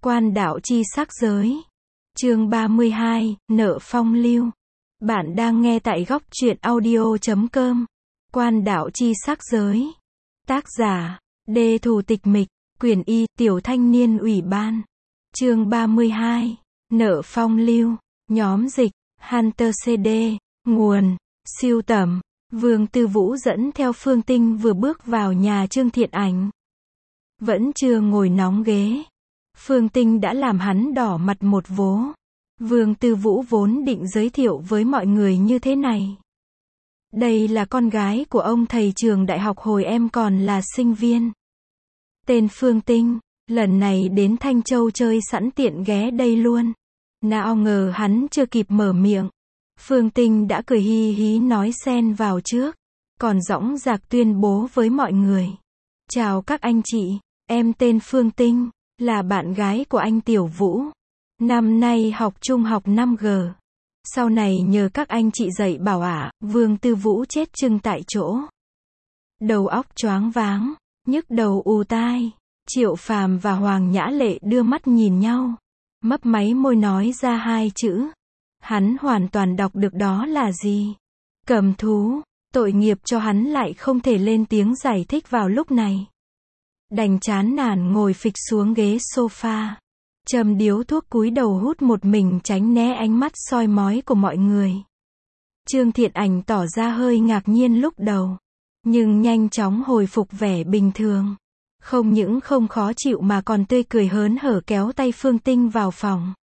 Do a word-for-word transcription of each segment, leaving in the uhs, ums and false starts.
Quan đạo chi sắc giới. Chương ba mươi hai, nợ phong lưu. Bạn đang nghe tại góc truyện audio chấm com. Quan đạo chi sắc giới. Tác giả, Đê Thủ Tịch Mịch, Quyển Y, Tiểu Thanh Niên Ủy ban. Chương ba mươi hai, nợ phong lưu. Nhóm dịch, Hunter xê đê. Nguồn, siêu tầm. Vương Tư Vũ dẫn theo Phương Tinh vừa bước vào nhà Trương Thiện Ảnh. Vẫn chưa ngồi nóng ghế. Phương Tinh đã làm hắn đỏ mặt một vố. Vương Tư Vũ vốn định giới thiệu với mọi người như thế này. Đây là con gái của ông thầy trường đại học hồi em còn là sinh viên. Tên Phương Tinh, lần này đến Thanh Châu chơi sẵn tiện ghé đây luôn. Nào ngờ hắn chưa kịp mở miệng. Phương Tinh đã cười hi hí nói xen vào trước. Còn dõng dạc tuyên bố với mọi người. Chào các anh chị, em tên Phương Tinh, là bạn gái của anh Tiểu Vũ. Năm nay học trung học năm G. Sau này nhờ các anh chị dạy bảo ạ. À, Vương Tư Vũ chết chưng tại chỗ. Đầu óc choáng váng, nhức đầu ù tai. Triệu Phàm và Hoàng Nhã Lệ đưa mắt nhìn nhau. Mấp máy môi nói ra hai chữ. Hắn hoàn toàn đọc được đó là gì? Cầm thú. Tội nghiệp cho hắn lại không thể lên tiếng giải thích vào lúc này. Đành chán nản ngồi phịch xuống ghế sofa. Châm điếu thuốc cúi đầu hút một mình tránh né ánh mắt soi mói của mọi người. Trương Thiện Ảnh tỏ ra hơi ngạc nhiên lúc đầu. Nhưng nhanh chóng hồi phục vẻ bình thường. Không những không khó chịu mà còn tươi cười hớn hở kéo tay Phương Tinh vào phòng.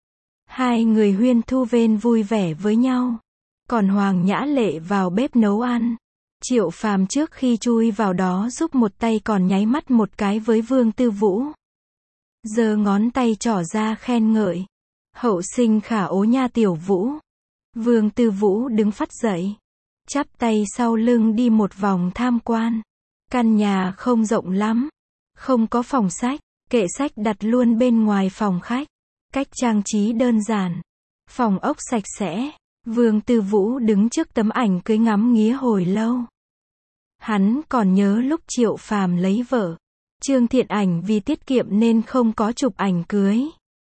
Hai người huyên thu vên vui vẻ với nhau. Còn Hoàng Nhã Lệ vào bếp nấu ăn. Triệu Phàm trước khi chui vào đó giúp một tay còn nháy mắt một cái với Vương Tư Vũ. Giơ ngón tay trỏ ra khen ngợi. Hậu sinh khả ố nha Tiểu Vũ. Vương Tư Vũ đứng phắt dậy. Chắp tay sau lưng đi một vòng tham quan. Căn nhà không rộng lắm. Không có phòng sách. Kệ sách đặt luôn bên ngoài phòng khách. Cách trang trí đơn giản. Phòng ốc sạch sẽ. Vương Tư Vũ đứng trước tấm ảnh cưới ngắm nghía hồi lâu. Hắn còn nhớ lúc Triệu Phàm lấy vợ. Trương Thiện Ảnh vì tiết kiệm nên không có chụp ảnh cưới.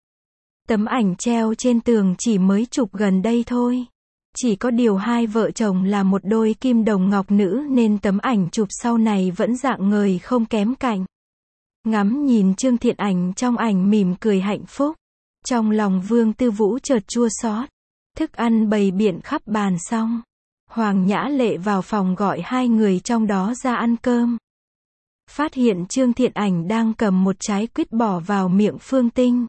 Tấm ảnh treo trên tường chỉ mới chụp gần đây thôi. Chỉ có điều hai vợ chồng là một đôi kim đồng ngọc nữ nên tấm ảnh chụp sau này vẫn rạng ngời không kém cạnh. Ngắm nhìn Trương Thiện Ảnh trong ảnh mỉm cười hạnh phúc. Trong lòng Vương Tư Vũ chợt chua xót. Thức ăn bày biện khắp bàn xong. Hoàng Nhã Lệ vào phòng gọi hai người trong đó ra ăn cơm. Phát hiện Trương Thiện Ảnh đang cầm một trái quýt bỏ vào miệng Phương Tinh.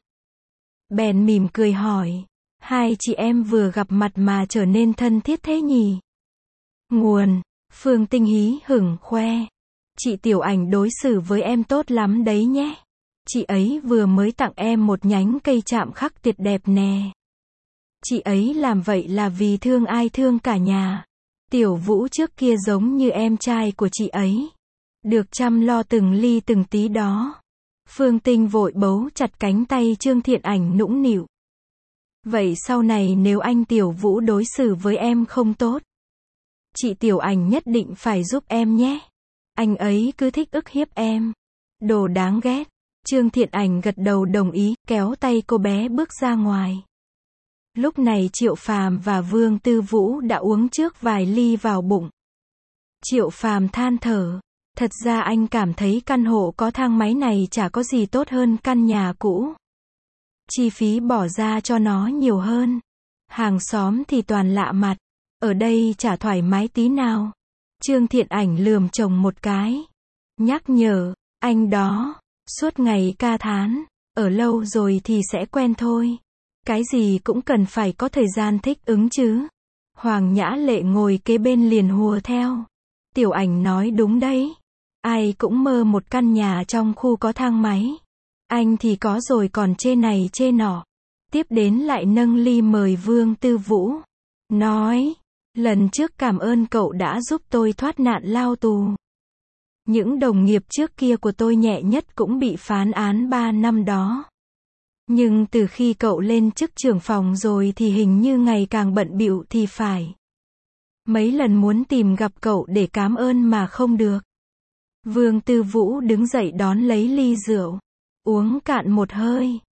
Bèn mỉm cười hỏi. Hai chị em vừa gặp mặt mà trở nên thân thiết thế nhỉ? Nguồn. Phương Tinh hí hửng khoe. Chị Tiểu Ảnh đối xử với em tốt lắm đấy nhé. Chị ấy vừa mới tặng em một nhánh cây chạm khắc tuyệt đẹp nè. Chị ấy làm vậy là vì thương ai thương cả nhà. Tiểu Vũ trước kia giống như em trai của chị ấy. Được chăm lo từng ly từng tí đó. Phương Tinh vội bấu chặt cánh tay Trương Thiện Ảnh nũng nịu. Vậy sau này nếu anh Tiểu Vũ đối xử với em không tốt, chị Tiểu Ảnh nhất định phải giúp em nhé. Anh ấy cứ thích ức hiếp em. Đồ đáng ghét. Trương Thiện Ảnh gật đầu đồng ý, kéo tay cô bé bước ra ngoài. Lúc này Triệu Phàm và Vương Tư Vũ đã uống trước vài ly vào bụng. Triệu Phàm than thở. Thật ra anh cảm thấy căn hộ có thang máy này chả có gì tốt hơn căn nhà cũ. Chi phí bỏ ra cho nó nhiều hơn. Hàng xóm thì toàn lạ mặt. Ở đây chả thoải mái tí nào. Trương Thiện Ảnh lườm chồng một cái. Nhắc nhở, anh đó, suốt ngày ca thán. Ở lâu rồi thì sẽ quen thôi. Cái gì cũng cần phải có thời gian thích ứng chứ. Hoàng Nhã Lệ ngồi kế bên liền hùa theo. Tiểu Ảnh nói đúng đấy. Ai cũng mơ một căn nhà trong khu có thang máy. Anh thì có rồi còn chê này chê nọ. Tiếp đến lại nâng ly mời Vương Tư Vũ. Nói, lần trước cảm ơn cậu đã giúp tôi thoát nạn lao tù. Những đồng nghiệp trước kia của tôi nhẹ nhất cũng bị phán án ba năm đó. Nhưng từ khi cậu lên chức trưởng phòng rồi thì hình như ngày càng bận bịu thì phải. Mấy lần muốn tìm gặp cậu để cảm ơn mà không được. Vương Tư Vũ đứng dậy đón lấy ly rượu. Uống cạn một hơi.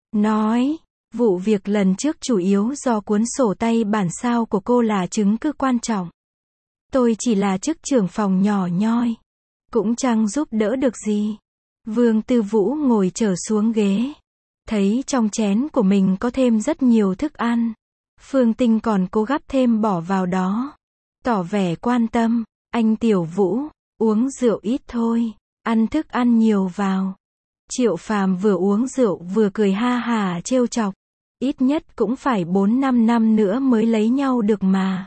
nói, vụ việc lần trước chủ yếu do cuốn sổ tay bản sao của cô là chứng cứ quan trọng. Tôi chỉ là chức trưởng phòng nhỏ nhoi, cũng chẳng giúp đỡ được gì. Vương Tư Vũ ngồi trở xuống ghế, thấy trong chén của mình có thêm rất nhiều thức ăn. Phương Tinh còn cố gắp thêm bỏ vào đó, tỏ vẻ quan tâm. Anh Tiểu Vũ, uống rượu ít thôi, ăn thức ăn nhiều vào. Triệu Phàm vừa uống rượu vừa cười ha hả trêu chọc. Ít nhất cũng phải bốn năm năm nữa mới lấy nhau được mà.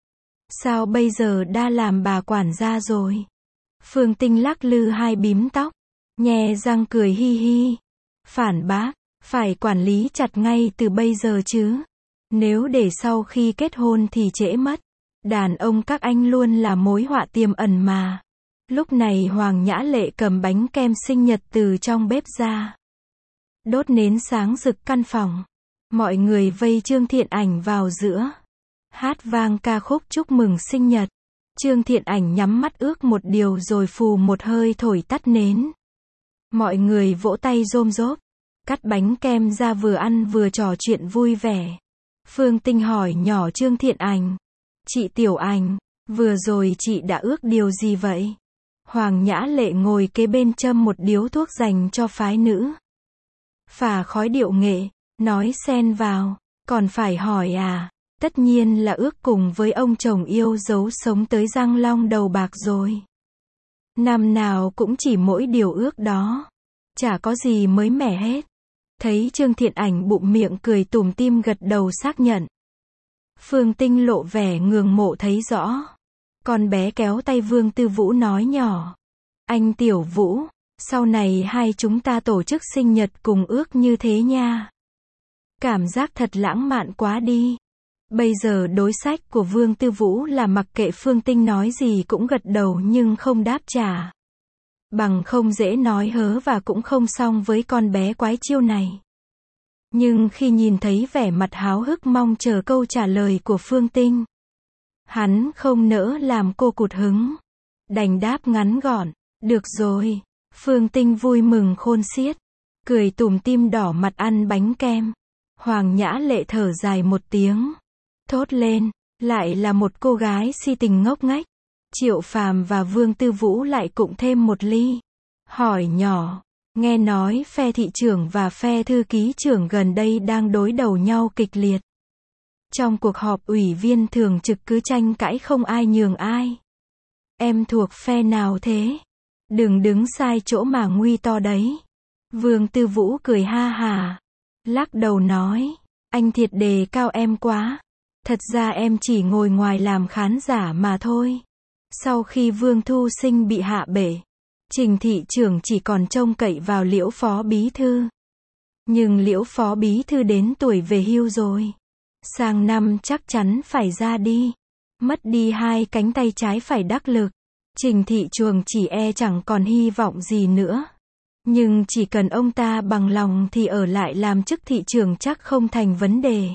Sao bây giờ đã làm bà quản gia rồi? Phương Tinh lắc lư hai bím tóc, nhe răng cười hi hi. Phản bác, phải quản lý chặt ngay từ bây giờ chứ. Nếu để sau khi kết hôn thì trễ mất. Đàn ông các anh luôn là mối họa tiềm ẩn mà. Lúc này Hoàng Nhã Lệ cầm bánh kem sinh nhật từ trong bếp ra. Đốt nến sáng rực căn phòng. Mọi người vây Trương Thiện Ảnh vào giữa. Hát vang ca khúc chúc mừng sinh nhật. Trương Thiện Ảnh nhắm mắt ước một điều rồi phù một hơi thổi tắt nến. Mọi người vỗ tay rôm rốp. Cắt bánh kem ra vừa ăn vừa trò chuyện vui vẻ. Phương Tinh hỏi nhỏ Trương Thiện Ảnh. Chị Tiểu Ảnh, vừa rồi chị đã ước điều gì vậy? Hoàng Nhã Lệ ngồi kế bên châm một điếu thuốc dành cho phái nữ. Phả khói điệu nghệ, nói xen vào. Còn phải hỏi à? Tất nhiên là ước cùng với ông chồng yêu dấu sống tới răng long đầu bạc rồi. Năm nào cũng chỉ mỗi điều ước đó. Chả có gì mới mẻ hết. Thấy Trương Thiện Ảnh bụng miệng cười tủm tỉm gật đầu xác nhận. Phương Tinh lộ vẻ ngưỡng mộ thấy rõ. Con bé kéo tay Vương Tư Vũ nói nhỏ. Anh Tiểu Vũ, sau này hai chúng ta tổ chức sinh nhật cùng ước như thế nha. Cảm giác thật lãng mạn quá đi. Bây giờ đối sách của Vương Tư Vũ là mặc kệ Phương Tinh nói gì cũng gật đầu nhưng không đáp trả. Bằng không dễ nói hớ và cũng không xong với con bé quái chiêu này. Nhưng khi nhìn thấy vẻ mặt háo hức mong chờ câu trả lời của Phương Tinh, hắn không nỡ làm cô cụt hứng. Đành đáp ngắn gọn, được rồi. Phương Tinh vui mừng khôn xiết, cười tủm tỉm đỏ mặt ăn bánh kem. Hoàng Nhã Lệ thở dài một tiếng, thốt lên, lại là một cô gái si tình ngốc nghếch. Triệu Phàm và Vương Tư Vũ lại cũng thêm một ly. Hỏi nhỏ, nghe nói phe thị trưởng và phe thư ký trưởng gần đây đang đối đầu nhau kịch liệt. Trong cuộc họp ủy viên thường trực cứ tranh cãi không ai nhường ai. Em thuộc phe nào thế? Đừng đứng sai chỗ mà nguy to đấy. Vương Tư Vũ cười ha hà, lắc đầu nói, anh thiệt đề cao em quá. Thật ra em chỉ ngồi ngoài làm khán giả mà thôi. Sau khi Vương Thu Sinh bị hạ bệ, Trình thị trưởng chỉ còn trông cậy vào Liễu phó bí thư. Nhưng Liễu phó bí thư đến tuổi về hưu rồi. Sang năm chắc chắn phải ra đi. Mất đi hai cánh tay trái phải đắc lực. Trình thị trường chỉ e chẳng còn hy vọng gì nữa. Nhưng chỉ cần ông ta bằng lòng thì ở lại làm chức thị trưởng chắc không thành vấn đề.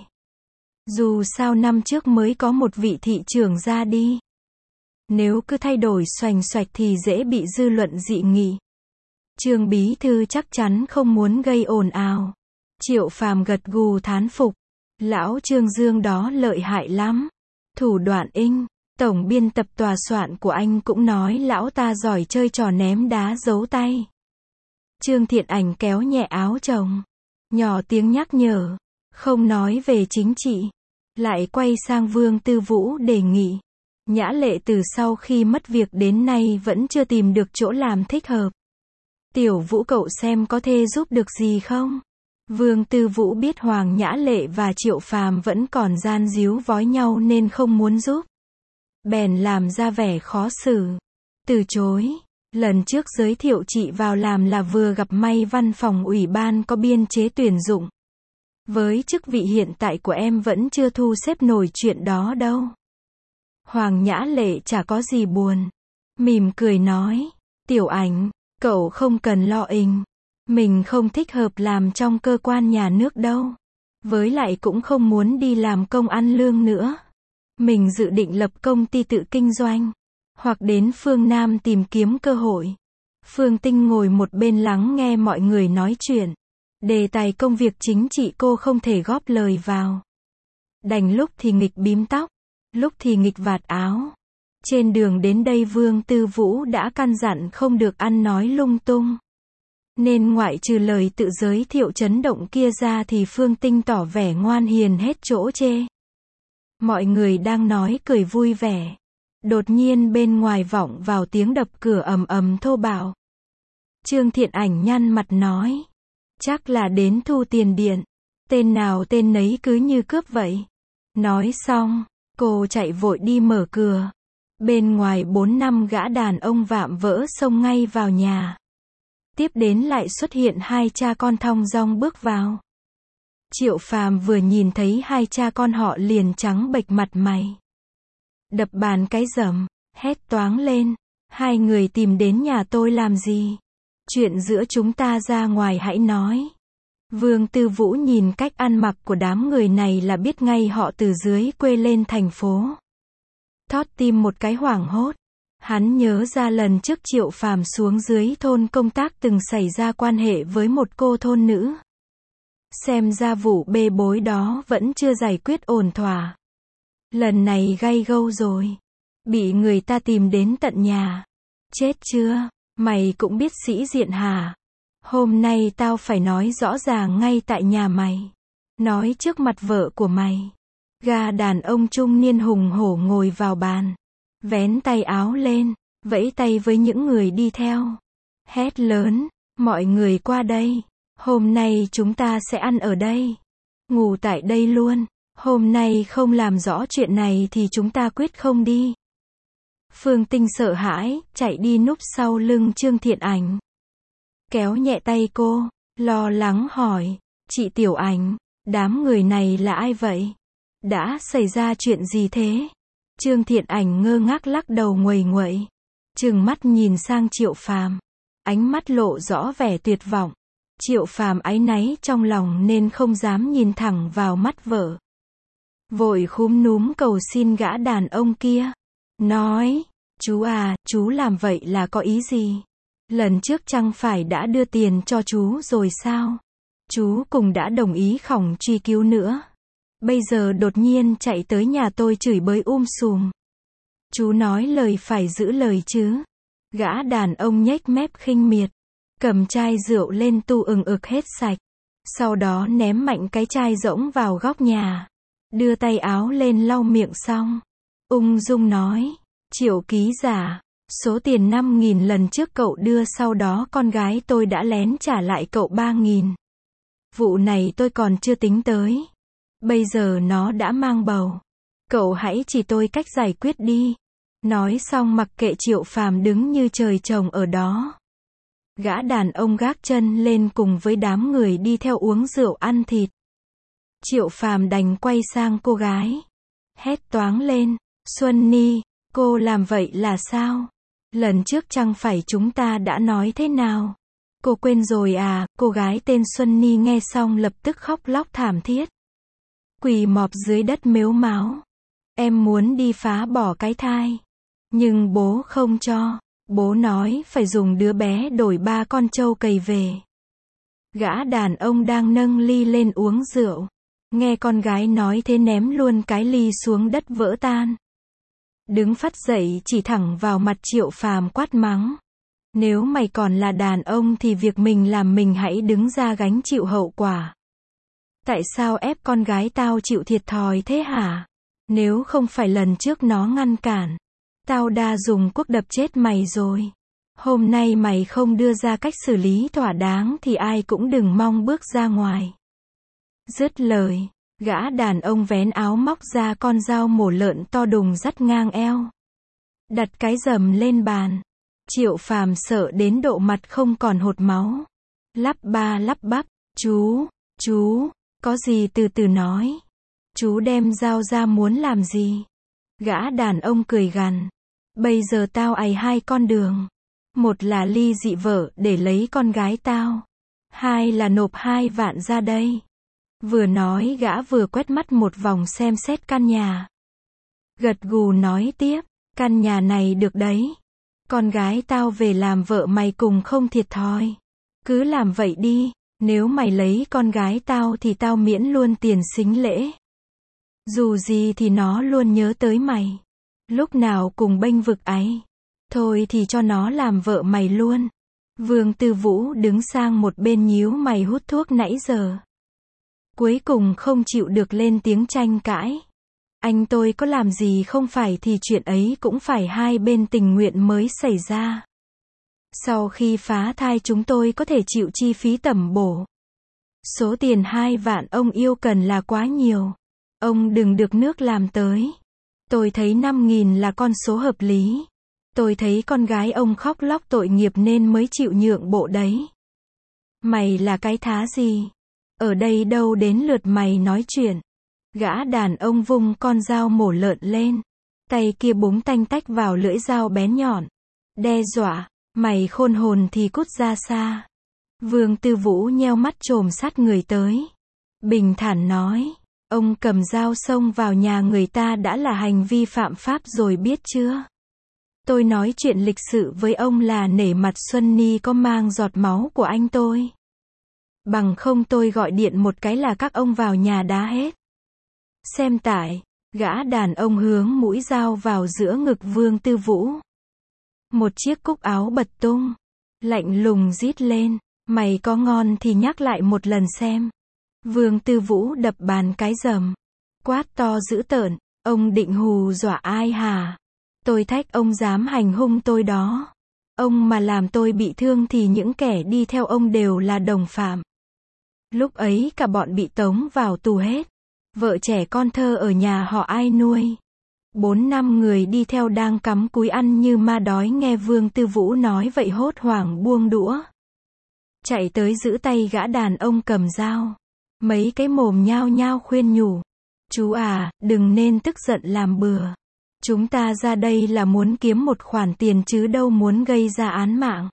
Dù sao năm trước mới có một vị thị trưởng ra đi. Nếu cứ thay đổi xoành xoạch thì dễ bị dư luận dị nghị. Trương bí thư chắc chắn không muốn gây ồn ào. Triệu Phàm gật gù thán phục. Lão Trương Dương đó lợi hại lắm. Thủ đoạn inh. Tổng biên tập tòa soạn của anh cũng nói lão ta giỏi chơi trò ném đá giấu tay. Trương Thiện Ảnh kéo nhẹ áo chồng, nhỏ tiếng nhắc nhở, không nói về chính trị. Lại quay sang Vương Tư Vũ đề nghị. Nhã Lệ từ sau khi mất việc đến nay vẫn chưa tìm được chỗ làm thích hợp. Tiểu Vũ cậu xem có thể giúp được gì không? Vương Tư Vũ biết Hoàng Nhã Lệ và Triệu Phàm vẫn còn gian díu vói nhau nên không muốn giúp. Bèn làm ra vẻ khó xử. Từ chối. Lần trước giới thiệu chị vào làm là vừa gặp may văn phòng ủy ban có biên chế tuyển dụng. Với chức vị hiện tại của em vẫn chưa thu xếp nổi chuyện đó đâu. Hoàng Nhã Lệ chả có gì buồn. Mỉm cười nói. Tiểu Ảnh, cậu không cần lo inh. Mình không thích hợp làm trong cơ quan nhà nước đâu. Với lại cũng không muốn đi làm công ăn lương nữa. Mình dự định lập công ty tự kinh doanh. Hoặc đến phương Nam tìm kiếm cơ hội. Phương Tinh ngồi một bên lắng nghe mọi người nói chuyện. Đề tài công việc chính trị cô không thể góp lời vào. Đành lúc thì nghịch bím tóc, lúc thì nghịch vạt áo. Trên đường đến đây Vương Tư Vũ đã căn dặn không được ăn nói lung tung. Nên ngoại trừ lời tự giới thiệu chấn động kia ra thì Phương Tinh tỏ vẻ ngoan hiền hết chỗ chê. Mọi người đang nói cười vui vẻ. Đột nhiên bên ngoài vọng vào tiếng đập cửa ầm ầm thô bạo. Trương Thiện Ảnh nhăn mặt nói. Chắc là đến thu tiền điện. Tên nào tên nấy cứ như cướp vậy. Nói xong, cô chạy vội đi mở cửa. Bên ngoài bốn năm gã đàn ông vạm vỡ xông ngay vào nhà. Tiếp đến lại xuất hiện hai cha con thong dong bước vào. Triệu Phàm vừa nhìn thấy hai cha con họ liền trắng bệch mặt mày. Đập bàn cái rầm, hét toáng lên. Hai người tìm đến nhà tôi làm gì? Chuyện giữa chúng ta ra ngoài hãy nói. Vương Tư Vũ nhìn cách ăn mặc của đám người này là biết ngay họ từ dưới quê lên thành phố. Thót tim một cái hoảng hốt. Hắn nhớ ra lần trước Triệu Phàm xuống dưới thôn công tác từng xảy ra quan hệ với một cô thôn nữ. Xem ra vụ bê bối đó vẫn chưa giải quyết ổn thỏa. Lần này gay gâu rồi. Bị người ta tìm đến tận nhà. Chết chưa? Mày cũng biết sĩ diện hả? Hôm nay tao phải nói rõ ràng ngay tại nhà mày. Nói trước mặt vợ của mày. Gã đàn ông trung niên hùng hổ ngồi vào bàn. Vén tay áo lên, vẫy tay với những người đi theo. Hét lớn, mọi người qua đây. Hôm nay chúng ta sẽ ăn ở đây. Ngủ tại đây luôn. Hôm nay không làm rõ chuyện này thì chúng ta quyết không đi. Phương Tinh sợ hãi, chạy đi núp sau lưng Trương Thiện Ảnh. Kéo nhẹ tay cô, lo lắng hỏi, chị Tiểu Ảnh, đám người này là ai vậy? Đã xảy ra chuyện gì thế? Trương Thiện Ảnh ngơ ngác lắc đầu nguầy nguậy. Trừng mắt nhìn sang Triệu Phàm. Ánh mắt lộ rõ vẻ tuyệt vọng. Triệu Phàm áy náy trong lòng nên không dám nhìn thẳng vào mắt vợ. Vội khúm núm cầu xin gã đàn ông kia. Nói, chú à, chú làm vậy là có ý gì? Lần trước chẳng phải đã đưa tiền cho chú rồi sao? Chú cùng đã đồng ý khổng truy cứu nữa. Bây giờ đột nhiên chạy tới nhà tôi chửi bới um sùm. Chú nói lời phải giữ lời chứ. Gã đàn ông nhếch mép khinh miệt. Cầm chai rượu lên tu ừng ực hết sạch. Sau đó ném mạnh cái chai rỗng vào góc nhà. Đưa tay áo lên lau miệng xong. Ung dung nói. Triệu ký giả. Số tiền năm nghìn lần trước cậu đưa sau đó con gái tôi đã lén trả lại cậu ba nghìn. Vụ này tôi còn chưa tính tới. Bây giờ nó đã mang bầu. Cậu hãy chỉ tôi cách giải quyết đi. Nói xong mặc kệ Triệu Phàm đứng như trời trồng ở đó. Gã đàn ông gác chân lên cùng với đám người đi theo uống rượu ăn thịt. Triệu Phàm đành quay sang cô gái. Hét toáng lên. Xuân Ni, cô làm vậy là sao? Lần trước chẳng phải chúng ta đã nói thế nào? Cô quên rồi à? Cô gái tên Xuân Ni nghe xong lập tức khóc lóc thảm thiết. Quỳ mọp dưới đất mếu máo. Em muốn đi phá bỏ cái thai. Nhưng bố không cho. Bố nói phải dùng đứa bé đổi ba con trâu cầy về. Gã đàn ông đang nâng ly lên uống rượu. Nghe con gái nói thế ném luôn cái ly xuống đất vỡ tan. Đứng phắt dậy chỉ thẳng vào mặt Triệu Phàm quát mắng. Nếu mày còn là đàn ông thì việc mình làm mình hãy đứng ra gánh chịu hậu quả. Tại sao ép con gái tao chịu thiệt thòi thế hả? Nếu không phải lần trước nó ngăn cản, tao đã dùng cuốc đập chết mày rồi. Hôm nay mày không đưa ra cách xử lý thỏa đáng thì ai cũng đừng mong bước ra ngoài. Dứt lời, gã đàn ông vén áo móc ra con dao mổ lợn to đùng dắt ngang eo. Đặt cái rầm lên bàn. Triệu Phàm sợ đến độ mặt không còn hột máu. Lắp ba lắp bắp, chú, chú, có gì từ từ nói. Chú đem dao ra muốn làm gì? Gã đàn ông cười gằn. Bây giờ tao ày hai con đường. Một là ly dị vợ để lấy con gái tao. Hai là nộp hai vạn ra đây. Vừa nói gã vừa quét mắt một vòng xem xét căn nhà. Gật gù nói tiếp, căn nhà này được đấy. Con gái tao về làm vợ mày cùng không thiệt thòi. Cứ làm vậy đi, Nếu mày lấy con gái tao thì tao miễn luôn tiền sính lễ. Dù gì thì nó luôn nhớ tới mày. Lúc nào cùng bênh vực ấy. Thôi thì cho nó làm vợ mày luôn. Vương Tư Vũ đứng sang một bên nhíu mày hút thuốc nãy giờ. Cuối cùng không chịu được lên tiếng tranh cãi. Anh tôi có làm gì không phải thì chuyện ấy cũng phải hai bên tình nguyện mới xảy ra. Sau khi phá thai chúng tôi có thể chịu chi phí tẩm bổ. Số tiền hai vạn ông yêu cần là quá nhiều. Ông đừng được nước làm tới. Tôi thấy năm nghìn là con số hợp lý. Tôi thấy con gái ông khóc lóc tội nghiệp nên mới chịu nhượng bộ đấy. Mày là cái thá gì? Ở đây đâu đến lượt mày nói chuyện. Gã đàn ông vung con dao mổ lợn lên. Tay kia búng tanh tách vào lưỡi dao bén nhọn. Đe dọa, mày khôn hồn thì cút ra xa. Vương Tư Vũ nheo mắt trồm sát người tới. Bình thản nói, ông cầm dao xông vào nhà người ta đã là hành vi phạm pháp rồi biết chưa? Tôi nói chuyện lịch sự với ông là nể mặt Xuân Ni có mang giọt máu của anh tôi. Bằng không tôi gọi điện một cái là các ông vào nhà đá hết. Xem tải, gã đàn ông hướng mũi dao vào giữa ngực Vương Tư Vũ. Một chiếc cúc áo bật tung. Lạnh lùng rít lên, mày có ngon thì nhắc lại một lần xem. Vương Tư Vũ đập bàn cái rầm. Quát to dữ tợn, ông định hù dọa ai hả? Tôi thách ông dám hành hung tôi đó. Ông mà làm tôi bị thương thì những kẻ đi theo ông đều là đồng phạm. Lúc ấy cả bọn bị tống vào tù hết. Vợ trẻ con thơ ở nhà họ ai nuôi. Bốn năm người đi theo đang cắm cúi ăn như ma đói nghe Vương Tư Vũ nói vậy hốt hoảng buông đũa. Chạy tới giữ tay gã đàn ông cầm dao. Mấy cái mồm nhao nhao khuyên nhủ. Chú à, đừng nên tức giận làm bừa. Chúng ta ra đây là muốn kiếm một khoản tiền chứ đâu muốn gây ra án mạng.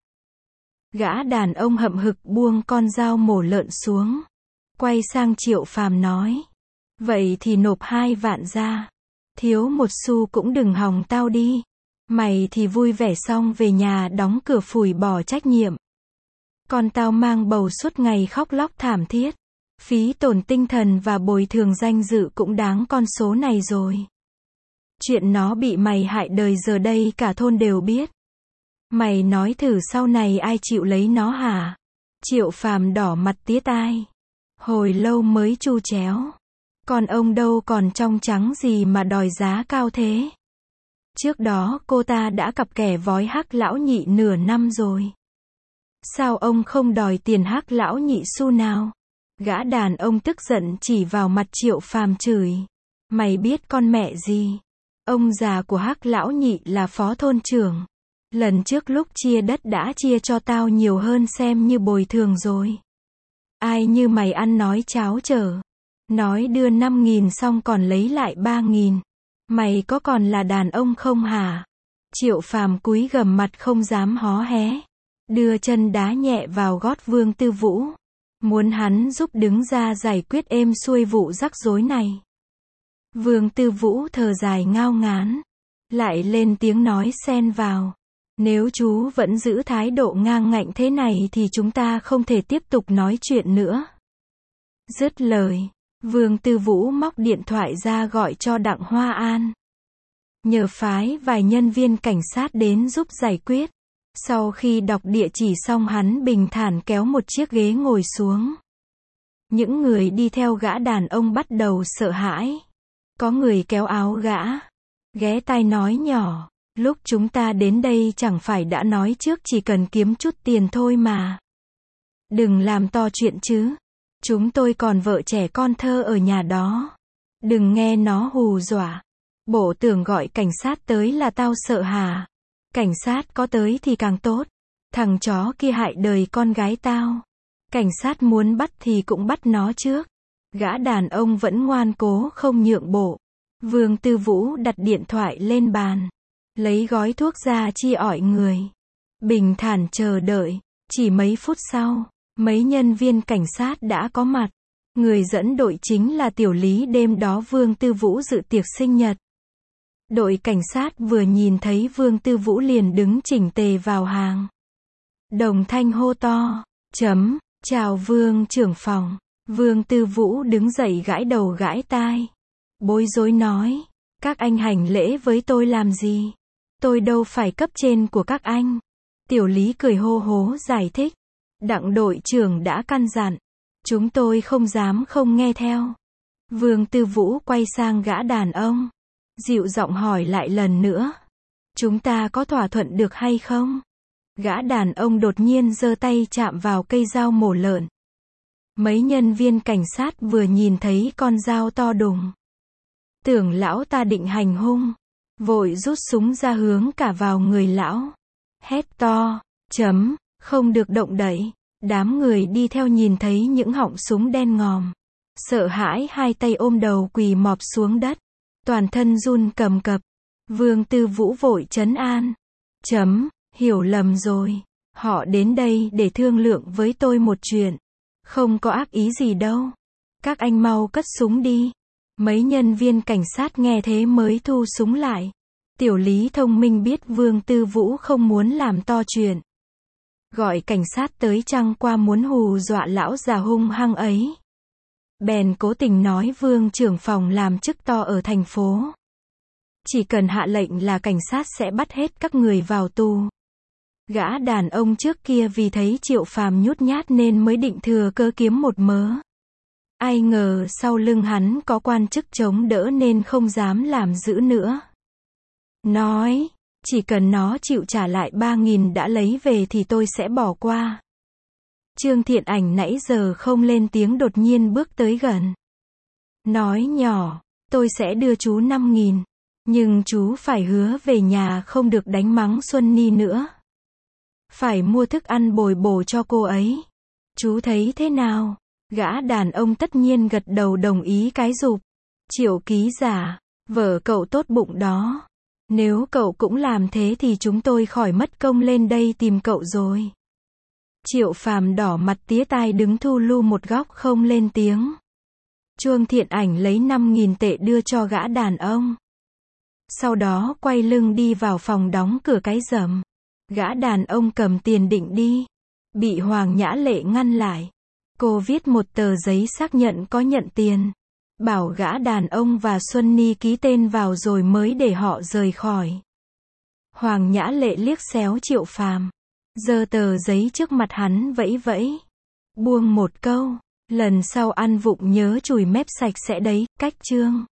Gã đàn ông hậm hực buông con dao mổ lợn xuống. Quay sang Triệu Phàm nói. Vậy thì nộp hai vạn ra. Thiếu một xu cũng đừng hòng tao đi. Mày thì vui vẻ xong về nhà đóng cửa phủi bỏ trách nhiệm. Còn tao mang bầu suốt ngày khóc lóc thảm thiết. Phí tổn tinh thần và bồi thường danh dự cũng đáng con số này rồi. Chuyện nó bị mày hại đời giờ đây cả thôn đều biết. Mày nói thử sau này ai chịu lấy nó hả? Triệu Phàm đỏ mặt tía tai. Hồi lâu mới chu chéo. Còn ông đâu còn trong trắng gì mà đòi giá cao thế? Trước đó cô ta đã cặp kè vói Hắc lão nhị nửa năm rồi. Sao ông không đòi tiền Hắc lão nhị xu nào? Gã đàn ông tức giận chỉ vào mặt Triệu Phàm chửi. Mày biết con mẹ gì? Ông già của Hắc lão nhị là phó thôn trưởng. Lần trước lúc chia đất đã chia cho tao nhiều hơn xem như bồi thường rồi. Ai như mày ăn nói cháo trở. Nói đưa năm nghìn xong còn lấy lại ba nghìn. Mày có còn là đàn ông không hả? Triệu Phàm cúi gằm mặt không dám hó hé. Đưa chân đá nhẹ vào gót Vương Tư Vũ. Muốn hắn giúp đứng ra giải quyết êm xuôi vụ rắc rối này. Vương Tư Vũ thở dài ngao ngán. Lại lên tiếng nói xen vào. Nếu chú vẫn giữ thái độ ngang ngạnh thế này thì chúng ta không thể tiếp tục nói chuyện nữa. Dứt lời. Vương Tư Vũ móc điện thoại ra gọi cho Đặng Hoa An. Nhờ phái vài nhân viên cảnh sát đến giúp giải quyết. Sau khi đọc địa chỉ xong hắn bình thản kéo một chiếc ghế ngồi xuống. Những người đi theo gã đàn ông bắt đầu sợ hãi. Có người kéo áo gã. Ghé tai nói nhỏ. Lúc chúng ta đến đây chẳng phải đã nói trước chỉ cần kiếm chút tiền thôi mà. Đừng làm to chuyện chứ. Chúng tôi còn vợ trẻ con thơ ở nhà đó. Đừng nghe nó hù dọa. Bộ tưởng gọi cảnh sát tới là tao sợ hả? Cảnh sát có tới thì càng tốt. Thằng chó kia hại đời con gái tao. Cảnh sát muốn bắt thì cũng bắt nó trước. Gã đàn ông vẫn ngoan cố không nhượng bộ. Vương Tư Vũ đặt điện thoại lên bàn. Lấy gói thuốc ra chia ỏi người. Bình thản chờ đợi. Chỉ mấy phút sau. Mấy nhân viên cảnh sát đã có mặt. Người dẫn đội chính là Tiểu Lý đêm đó Vương Tư Vũ dự tiệc sinh nhật. Đội cảnh sát vừa nhìn thấy Vương Tư Vũ liền đứng chỉnh tề vào hàng. Đồng thanh hô to. Chấm. Chào Vương trưởng phòng. Vương Tư Vũ đứng dậy gãi đầu gãi tai. Bối rối nói. Các anh hành lễ với tôi làm gì? Tôi đâu phải cấp trên của các anh. Tiểu Lý cười hô hố giải thích. Đặng đội trưởng đã căn dặn. Chúng tôi không dám không nghe theo. Vương Tư Vũ quay sang gã đàn ông. Dịu giọng hỏi lại lần nữa. Chúng ta có thỏa thuận được hay không? Gã đàn ông đột nhiên giơ tay chạm vào cây dao mổ lợn. Mấy nhân viên cảnh sát vừa nhìn thấy con dao to đùng. Tưởng lão ta định hành hung. Vội rút súng ra hướng cả vào người lão. Hét to. Chấm. Không được động đậy. Đám người đi theo nhìn thấy những họng súng đen ngòm. Sợ hãi hai tay ôm đầu quỳ mọp xuống đất. Toàn thân run cầm cập. Vương Tư Vũ vội trấn an. Chấm. Hiểu lầm rồi. Họ đến đây để thương lượng với tôi một chuyện. Không có ác ý gì đâu. Các anh mau cất súng đi. Mấy nhân viên cảnh sát nghe thế mới thu súng lại. Tiểu Lý thông minh biết Vương Tư Vũ không muốn làm to chuyện. Gọi cảnh sát tới chăng qua muốn hù dọa lão già hung hăng ấy. Bèn cố tình nói Vương trưởng phòng làm chức to ở thành phố. Chỉ cần hạ lệnh là cảnh sát sẽ bắt hết các người vào tù. Gã đàn ông trước kia vì thấy Triệu Phàm nhút nhát nên mới định thừa cơ kiếm một mớ. Ai ngờ sau lưng hắn có quan chức chống đỡ nên không dám làm dữ nữa. Nói, chỉ cần nó chịu trả lại ba nghìn đã lấy về thì tôi sẽ bỏ qua. Trương Thiện Ảnh nãy giờ không lên tiếng đột nhiên bước tới gần. Nói nhỏ, tôi sẽ đưa chú năm nghìn. Nhưng chú phải hứa về nhà không được đánh mắng Xuân Ni nữa. Phải mua thức ăn bồi bổ cho cô ấy. Chú thấy thế nào? Gã đàn ông tất nhiên gật đầu đồng ý cái giục. Triệu ký giả, vợ cậu tốt bụng đó. Nếu cậu cũng làm thế thì chúng tôi khỏi mất công lên đây tìm cậu rồi. Triệu Phàm đỏ mặt tía tai đứng thu lu một góc không lên tiếng. Trương Thiện Ảnh lấy năm nghìn tệ đưa cho gã đàn ông. Sau đó quay lưng đi vào phòng đóng cửa cái rầm. Gã đàn ông cầm tiền định đi. Bị Hoàng Nhã Lệ ngăn lại. Cô viết một tờ giấy xác nhận có nhận tiền. Bảo gã đàn ông và Xuân Ni ký tên vào rồi mới để họ rời khỏi. Hoàng Nhã Lệ liếc xéo Triệu Phàm. Giơ tờ giấy trước mặt hắn vẫy vẫy. Buông một câu. Lần sau ăn vụng nhớ chùi mép sạch sẽ đấy, cách chương.